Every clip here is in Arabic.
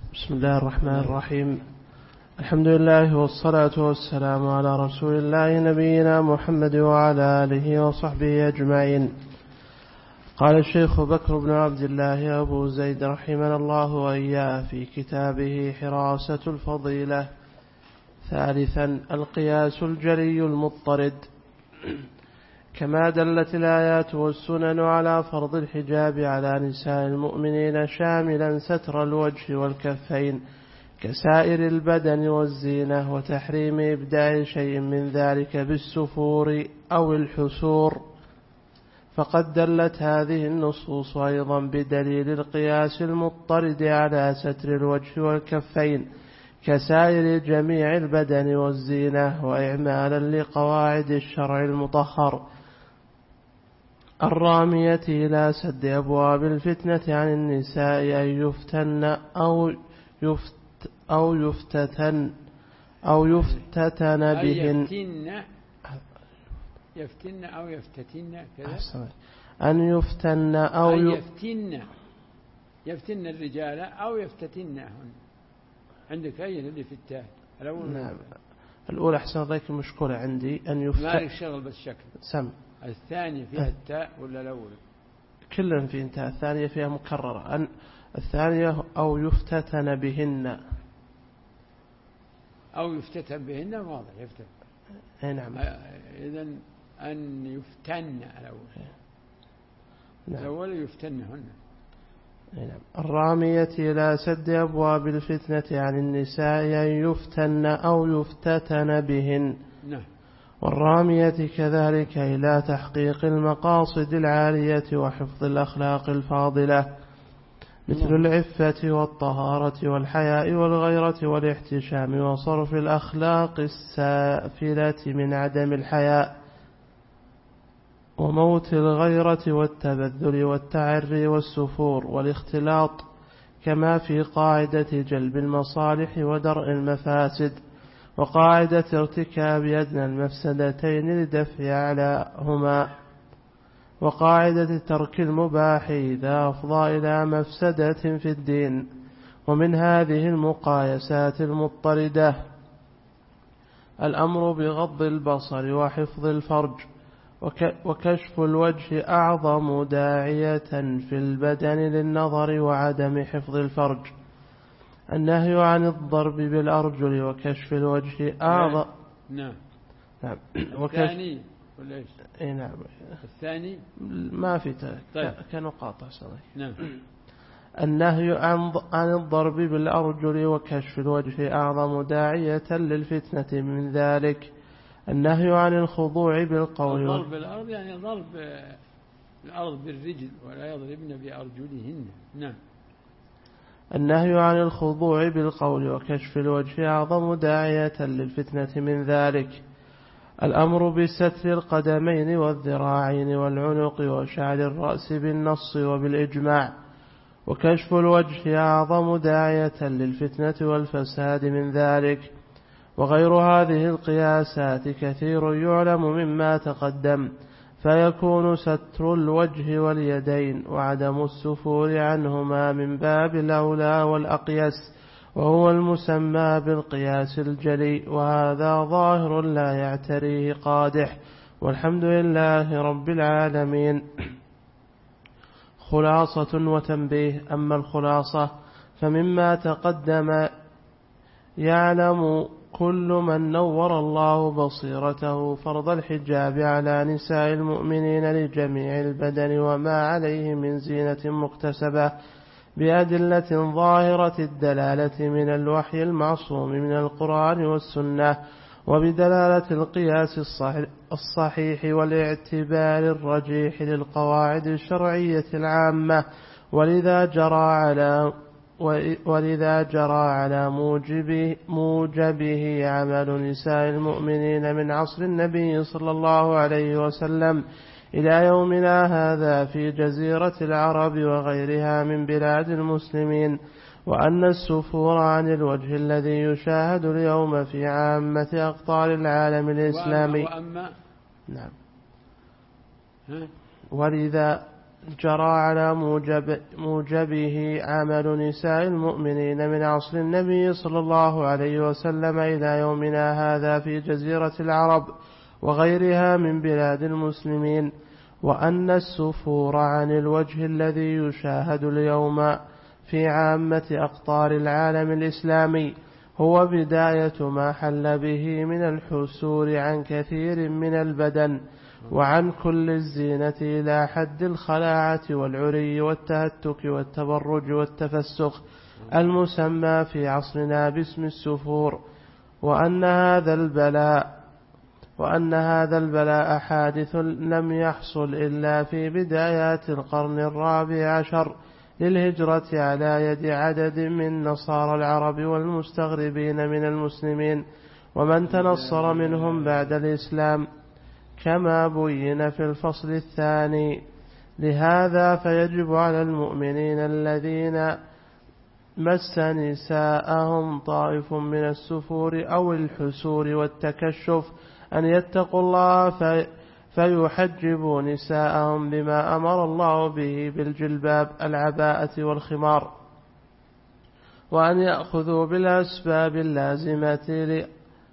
بسم الله الرحمن الرحيم. الحمد لله والصلاة والسلام على رسول الله نبينا محمد وعلى آله وصحبه أجمعين. قال الشيخ بكر بن عبد الله أبو زيد رحمنا الله وإياه في كتابه حراسة الفضيلة: ثالثا القياس الجلي المضطرد. كما دلت الآيات والسنن على فرض الحجاب على نساء المؤمنين شاملا ستر الوجه والكفين كسائر البدن والزينة، وتحريم إبداء شيء من ذلك بالسفور أو الحسور، فقد دلت هذه النصوص أيضا بدليل القياس المضطرد على ستر الوجه والكفين كسائر جميع البدن والزينة، وإعمالا لقواعد الشرع المطهر الرامية إلى سد أبواب الفتنة عن النساء أن يفتن أو يفتتن بهن، يفتن أو يفتتن كذا، أن يفتن أو يفتن الرجال أو يفتتنهن. عندك أي اللي في التاء الأول؟ نعم، الأولى أحسن ذلك مشكولة عندي. أن يفتن ما لك شغل بالشكل. سم الثانية فيها التاء ولا الأول؟ كلهم في انتهى. الثانية فيها مكررة. أن الثانية أو يفتتن بهن. أو يفتتن بهن واضح. يفتتن. نعم. إذن أن يفتن الأول. نعم. الأول يفتنهن. نعم. الرامية إلى سد أبواب الفتنة عن النساء أن يفتن أو يفتتن بهن. نعم. والرامية كذلك إلى تحقيق المقاصد العالية وحفظ الأخلاق الفاضلة مثل العفة والطهارة والحياء والغيرة والاحتشام وصرف الأخلاق السافلة من عدم الحياء وموت الغيرة والتبذل والتعري والسفور والاختلاط، كما في قاعدة جلب المصالح ودرء المفاسد، وقاعدة ارتكاب أدنى المفسدتين لدفع أعلاهما، وقاعدة ترك المباح إذا أفضى إلى مفسدة في الدين. ومن هذه المقايسات المضطردة الأمر بغض البصر وحفظ الفرج، وكشف الوجه أعظم داعية في البدن للنظر وعدم حفظ الفرج. النهي عن الضرب بالأرجل وكشف الوجه أعظم. نعم. نعم. الثاني ولا إيش؟ نعم. الثاني ما في طيب. كنقاط صحيح. نعم. النهي عن الضرب بالأرجل وكشف الوجه أعظم داعية للفتنة من ذلك. النهي عن الخضوع بالقول. ضرب الأرض يعني ضرب الأرض بالرجل، ولا يضربن بأرجلهن. نعم. النهي عن الخضوع بالقول وكشف الوجه أعظم داعية للفتنة من ذلك. الأمر بستر القدمين والذراعين والعنق وشعر الرأس بالنص وبالإجماع، وكشف الوجه أعظم داعية للفتنة والفساد من ذلك. وغير هذه القياسات كثير يعلم مما تقدم، فيكون ستر الوجه واليدين وعدم السفور عنهما من باب الأولى والأقيس، وهو المسمى بالقياس الجلي، وهذا ظاهر لا يعتريه قادح، والحمد لله رب العالمين. خلاصة وتنبيه. أما الخلاصة فمما تقدم يعلم كل من نور الله بصيرته فرض الحجاب على نساء المؤمنين لجميع البدن وما عليه من زينة مكتسبة بأدلة ظاهرة الدلالة من الوحي المعصوم من القرآن والسنة، وبدلالة القياس الصحيح والاعتبار الرجيح للقواعد الشرعية العامة، ولذا جرى على موجبه عمل نساء المؤمنين من عصر النبي صلى الله عليه وسلم إلى يومنا هذا في جزيرة العرب وغيرها من بلاد المسلمين. وأن السفور عن الوجه الذي يشاهد اليوم في عامة أقطار العالم الإسلامي. وأما نعم. ها؟ ولذا جرى على موجبه عمل نساء المؤمنين من عصر النبي صلى الله عليه وسلم إلى يومنا هذا في جزيرة العرب وغيرها من بلاد المسلمين، وأن السفور عن الوجه الذي يشاهد اليوم في عامة أقطار العالم الإسلامي هو بداية ما حل به من الحسور عن كثير من البدن وعن كل الزينة إلى حد الخلاعة والعري والتهتك والتبرج والتفسخ المسمى في عصرنا باسم السفور، وأن هذا البلاء حادث لم يحصل إلا في بدايات القرن الرابع عشر للهجرة على يد عدد من نصارى العرب والمستغربين من المسلمين ومن تنصر منهم بعد الإسلام كما بين في الفصل الثاني. لهذا فيجب على المؤمنين الذين مس نساءهم طائف من السفور أو الحسور والتكشف أن يتقوا الله فيحجبوا نساءهم بما أمر الله به بالجلباب العباءة والخمار، وأن يأخذوا بالأسباب اللازمة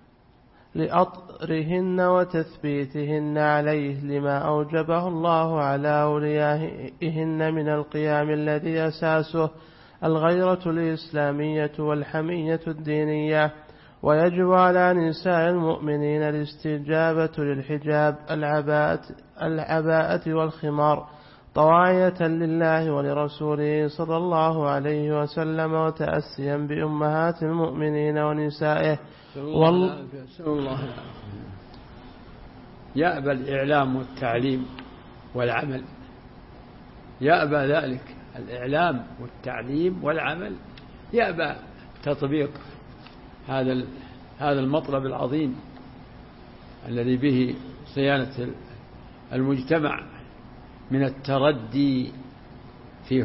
لأطرهن وتثبيتهن عليه لما أوجبه الله على أوليائهن من القيام الذي أساسه الغيرة الإسلامية والحمية الدينية. ويجب على نساء المؤمنين الاستجابة للحجاب العباءة والخمار طواعية لله ولرسوله صلى الله عليه وسلم وتأسيا بأمهات المؤمنين ونسائه. يأبى الإعلام والتعليم والعمل، يأبى ذلك الإعلام والتعليم والعمل، يأبى تطبيق هذا المطلب العظيم الذي به صيانة المجتمع من التردي في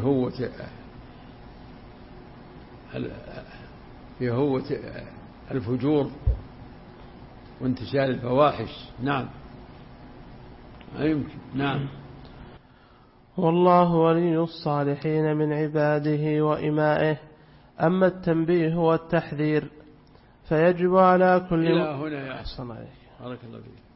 هوة الفجور وانتشار الفواحش. نعم يمكن. نعم. والله ولي الصالحين من عباده وإمائه. أما التنبيه والتحذير فيجب على كل إلى هنا يا أحسن عليك. بارك الله فيك.